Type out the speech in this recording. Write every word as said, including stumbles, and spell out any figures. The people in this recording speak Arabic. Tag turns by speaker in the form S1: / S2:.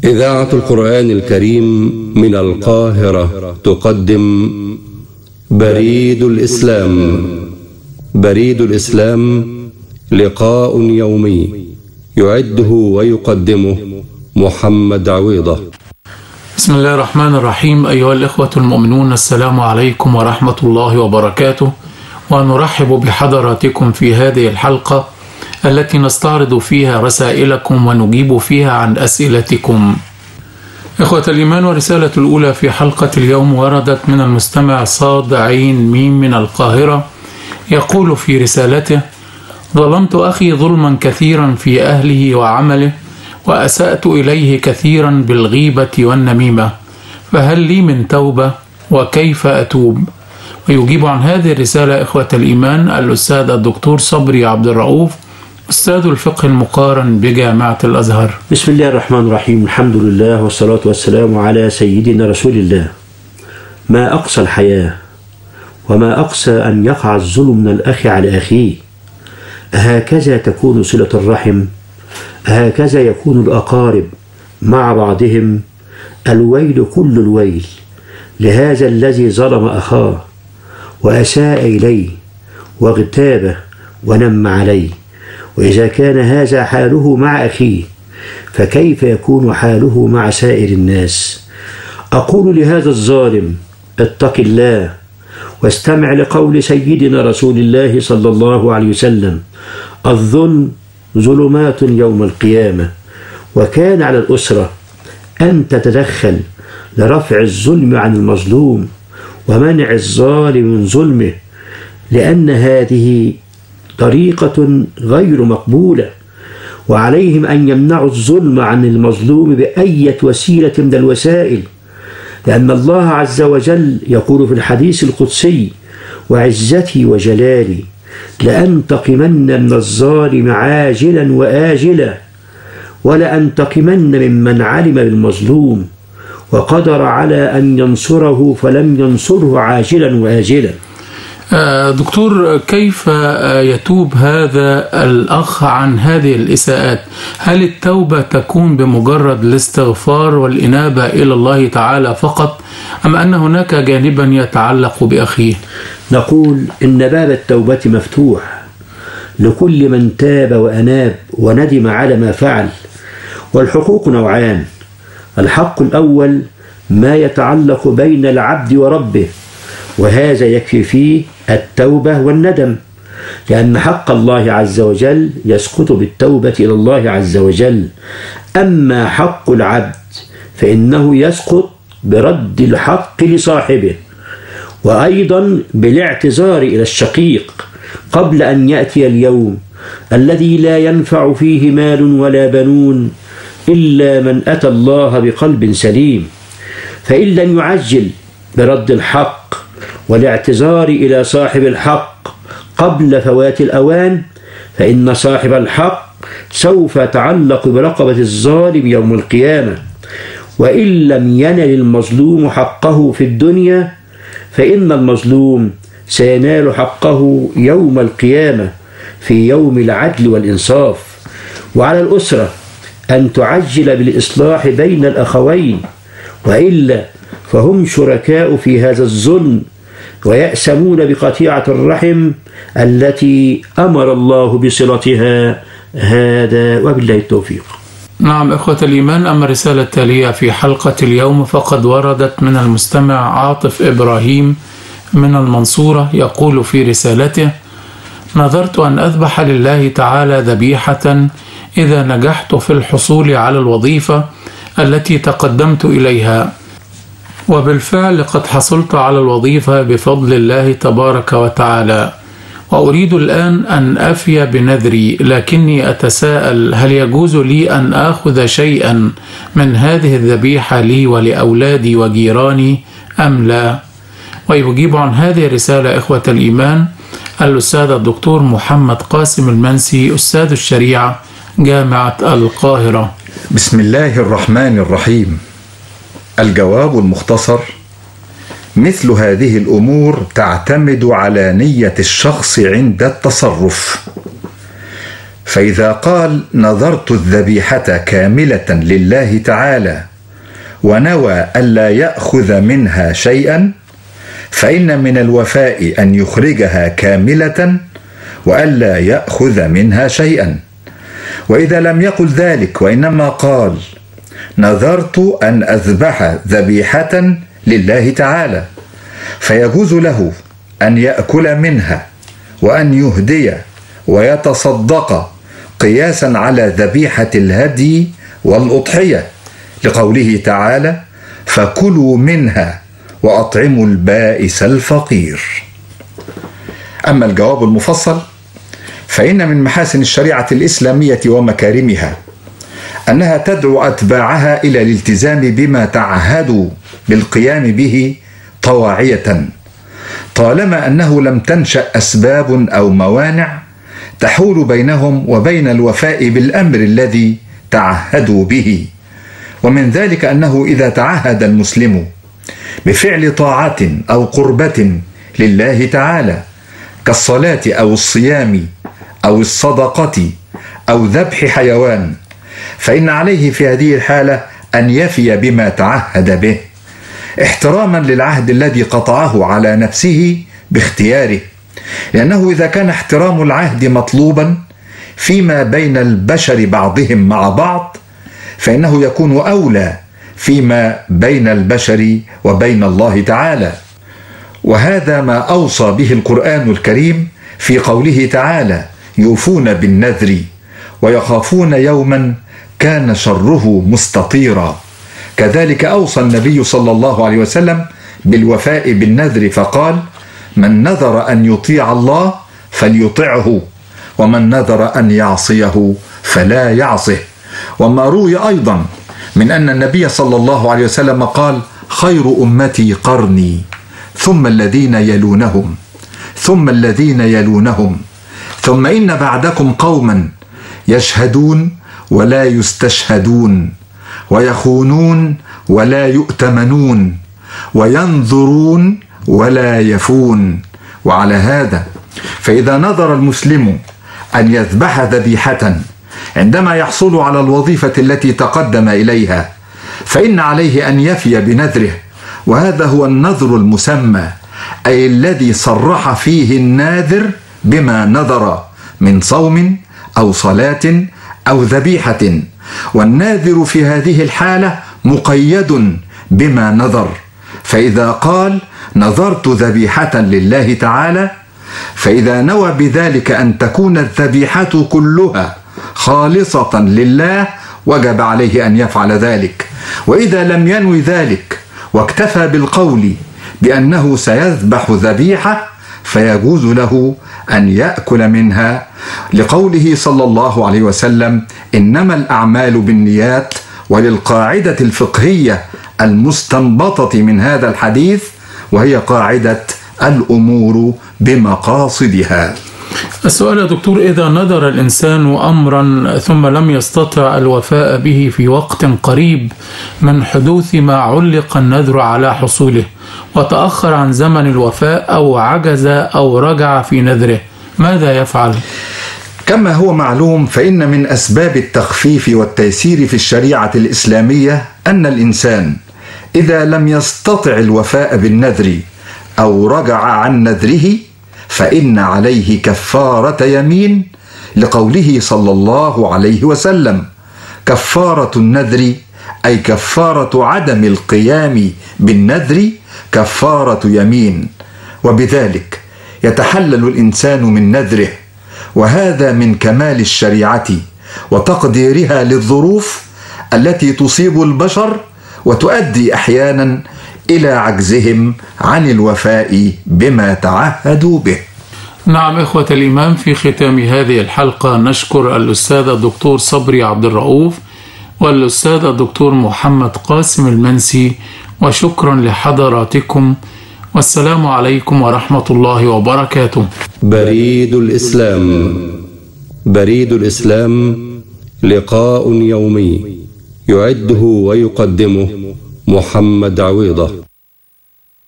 S1: إذاعة القرآن الكريم من القاهرة تقدم بريد الإسلام. بريد الإسلام لقاء يومي يعده ويقدمه محمد عويضة.
S2: بسم الله الرحمن الرحيم. أيها الإخوة المؤمنون، السلام عليكم ورحمة الله وبركاته، ونرحب بحضراتكم في هذه الحلقة التي نستعرض فيها رسائلكم ونجيب فيها عن أسئلتكم. إخوة الإيمان، ورسالة الأولى في حلقة اليوم وردت من المستمع صاد عين ميم من القاهرة، يقول في رسالته: ظلمت أخي ظلما كثيرا في أهله وعمله، وأسأت إليه كثيرا بالغيبة والنميمة، فهل لي من توبة وكيف أتوب؟ ويجيب عن هذه الرسالة إخوة الإيمان الأستاذ الدكتور صبري عبد الرؤوف، أستاذ الفقه المقارن بجامعة الأزهر.
S3: بسم الله الرحمن الرحيم، الحمد لله والصلاة والسلام على سيدنا رسول الله. ما أقسى الحياة وما أقسى أن يقع الظلم من الأخ على أخيه. أهكذا تكون صلة الرحم؟ أهكذا يكون الأقارب مع بعضهم؟ الويل كل الويل لهذا الذي ظلم أخاه وأساء إليه واغتابه ونم عليه. وإذا كان هذا حاله مع أخيه فكيف يكون حاله مع سائر الناس؟ أقول لهذا الظالم: اتق الله واستمع لقول سيدنا رسول الله صلى الله عليه وسلم: الظلم ظلمات يوم القيامة. وكان على الأسرة أن تتدخل لرفع الظلم عن المظلوم ومنع الظالم من ظلمه، لأن هذه طريقة غير مقبولة، وعليهم أن يمنعوا الظلم عن المظلوم بأية وسيلة من الوسائل، لأن الله عز وجل يقول في الحديث القدسي: وعزتي وجلالي لأنتقمن من الظالم عاجلا وآجلا، ولأنتقمن ممن علم بالمظلوم وقدر على أن ينصره فلم ينصره عاجلا وآجلا.
S2: دكتور، كيف يتوب هذا الأخ عن هذه الإساءات؟ هل التوبة تكون بمجرد الاستغفار والإنابة إلى الله تعالى فقط، أم أن هناك جانبا يتعلق بأخيه؟
S3: نقول إن باب التوبة مفتوح لكل من تاب وأناب وندم على ما فعل. والحقوق نوعان: الحق الأول ما يتعلق بين العبد وربه، وهذا يكفي فيه التوبة والندم، لأن حق الله عز وجل يسقط بالتوبة إلى الله عز وجل. أما حق العبد فإنه يسقط برد الحق لصاحبه، وأيضا بالاعتذار إلى الشقيق قبل أن يأتي اليوم الذي لا ينفع فيه مال ولا بنون إلا من أتى الله بقلب سليم. فإن لم يعجل برد الحق والاعتذار إلى صاحب الحق قبل فوات الأوان، فإن صاحب الحق سوف يتعلق برقبة الظالم يوم القيامة. وإن لم ينل المظلوم حقه في الدنيا فإن المظلوم سينال حقه يوم القيامة في يوم العدل والإنصاف. وعلى الأسرة أن تعجل بالإصلاح بين الأخوين، وإلا فهم شركاء في هذا الظلم ويأسمون بقطيعة الرحم التي أمر الله بصلتها. هذا وبالله التوفيق.
S2: نعم إخوة الإيمان، أما الرسالة التالية في حلقة اليوم فقد وردت من المستمع عاطف إبراهيم من المنصورة، يقول في رسالته: نظرت أن أذبح لله تعالى ذبيحة إذا نجحت في الحصول على الوظيفة التي تقدمت إليها، وبالفعل قد حصلت على الوظيفة بفضل الله تبارك وتعالى، وأريد الآن أن أفي بنذري، لكني أتساءل هل يجوز لي أن آخذ شيئا من هذه الذبيحة لي ولأولادي وجيراني أم لا؟ ويجيب عن هذه الرسالة إخوة الإيمان الأستاذ الدكتور محمد قاسم المنسي، أستاذ الشريعة جامعة القاهرة.
S4: بسم الله الرحمن الرحيم. الجواب المختصر: مثل هذه الأمور تعتمد على نية الشخص عند التصرف، فإذا قال نذرت الذبيحة كاملة لله تعالى ونوى ألا يأخذ منها شيئا، فإن من الوفاء أن يخرجها كاملة وألا يأخذ منها شيئا. وإذا لم يقل ذلك وإنما قال نذرت أن أذبح ذبيحة لله تعالى، فيجوز له أن يأكل منها وأن يهدي ويتصدق قياسا على ذبيحة الهدي والأضحية، لقوله تعالى فكلوا منها وأطعموا البائس الفقير. أما الجواب المفصل فإن من محاسن الشريعة الإسلامية ومكارمها أنها تدعو أتباعها إلى الالتزام بما تعهدوا بالقيام به طواعية، طالما أنه لم تنشأ أسباب أو موانع تحول بينهم وبين الوفاء بالأمر الذي تعهدوا به. ومن ذلك أنه إذا تعهد المسلم بفعل طاعة أو قربة لله تعالى كالصلاة أو الصيام أو الصدقة أو ذبح حيوان، فإن عليه في هذه الحالة أن يفي بما تعهد به، احتراما للعهد الذي قطعه على نفسه باختياره، لأنه إذا كان احترام العهد مطلوبا فيما بين البشر بعضهم مع بعض، فإنه يكون أولى فيما بين البشر وبين الله تعالى. وهذا ما أوصى به القرآن الكريم في قوله تعالى يوفون بالنذر ويخافون يوما كان شره مستطيرا. كذلك أوصى النبي صلى الله عليه وسلم بالوفاء بالنذر فقال من نذر أن يطيع الله فليطعه ومن نذر أن يعصيه فلا يعصه. وما روي أيضا من أن النبي صلى الله عليه وسلم قال خير أمتي قرني ثم الذين يلونهم ثم الذين يلونهم ثم إن بعدكم قوما يشهدون ولا يستشهدون ويخونون ولا يؤتمنون وينظرون ولا يفون. وعلى هذا فإذا نظر المسلم أن يذبح ذبيحة عندما يحصل على الوظيفة التي تقدم إليها فإن عليه أن يفي بنذره، وهذا هو النذر المسمى، أي الذي صرح فيه الناذر بما نذر من صوم أو صلاة أو ذبيحة. والناذر في هذه الحالة مقيد بما نذر، فإذا قال نذرت ذبيحة لله تعالى فإذا نوى بذلك أن تكون الذبيحة كلها خالصة لله وجب عليه أن يفعل ذلك. وإذا لم ينوي ذلك واكتفى بالقول بأنه سيذبح ذبيحة فيجوز له أن يأكل منها، لقوله صلى الله عليه وسلم إنما الأعمال بالنيات، وللقاعدة الفقهية المستنبطة من هذا الحديث وهي قاعدة الأمور بمقاصدها.
S2: السؤال يا دكتور، إذا نذر الإنسان أمرا ثم لم يستطع الوفاء به في وقت قريب من حدوث ما علق النذر على حصوله وتأخر عن زمن الوفاء أو عجز أو رجع في نذره، ماذا يفعل؟
S4: كما هو معلوم فإن من أسباب التخفيف والتيسير في الشريعة الإسلامية أن الإنسان إذا لم يستطع الوفاء بالنذر أو رجع عن نذره فإن عليه كفارة يمين، لقوله صلى الله عليه وسلم كفارة النذر أي كفارة عدم القيام بالنذر كفارة يمين، وبذلك يتحلل الإنسان من نذره، وهذا من كمال الشريعة وتقديرها للظروف التي تصيب البشر وتؤدي أحيانا إلى عجزهم عن الوفاء بما تعهدوا به.
S2: نعم إخوة الإيمان، في ختام هذه الحلقة نشكر الأستاذ الدكتور صبري عبد الرؤوف والأستاذ الدكتور محمد قاسم المنسي، وشكرا لحضراتكم، والسلام عليكم ورحمة الله وبركاته.
S1: بريد الإسلام. بريد الإسلام لقاء يومي يعده ويقدمه محمد عويضة.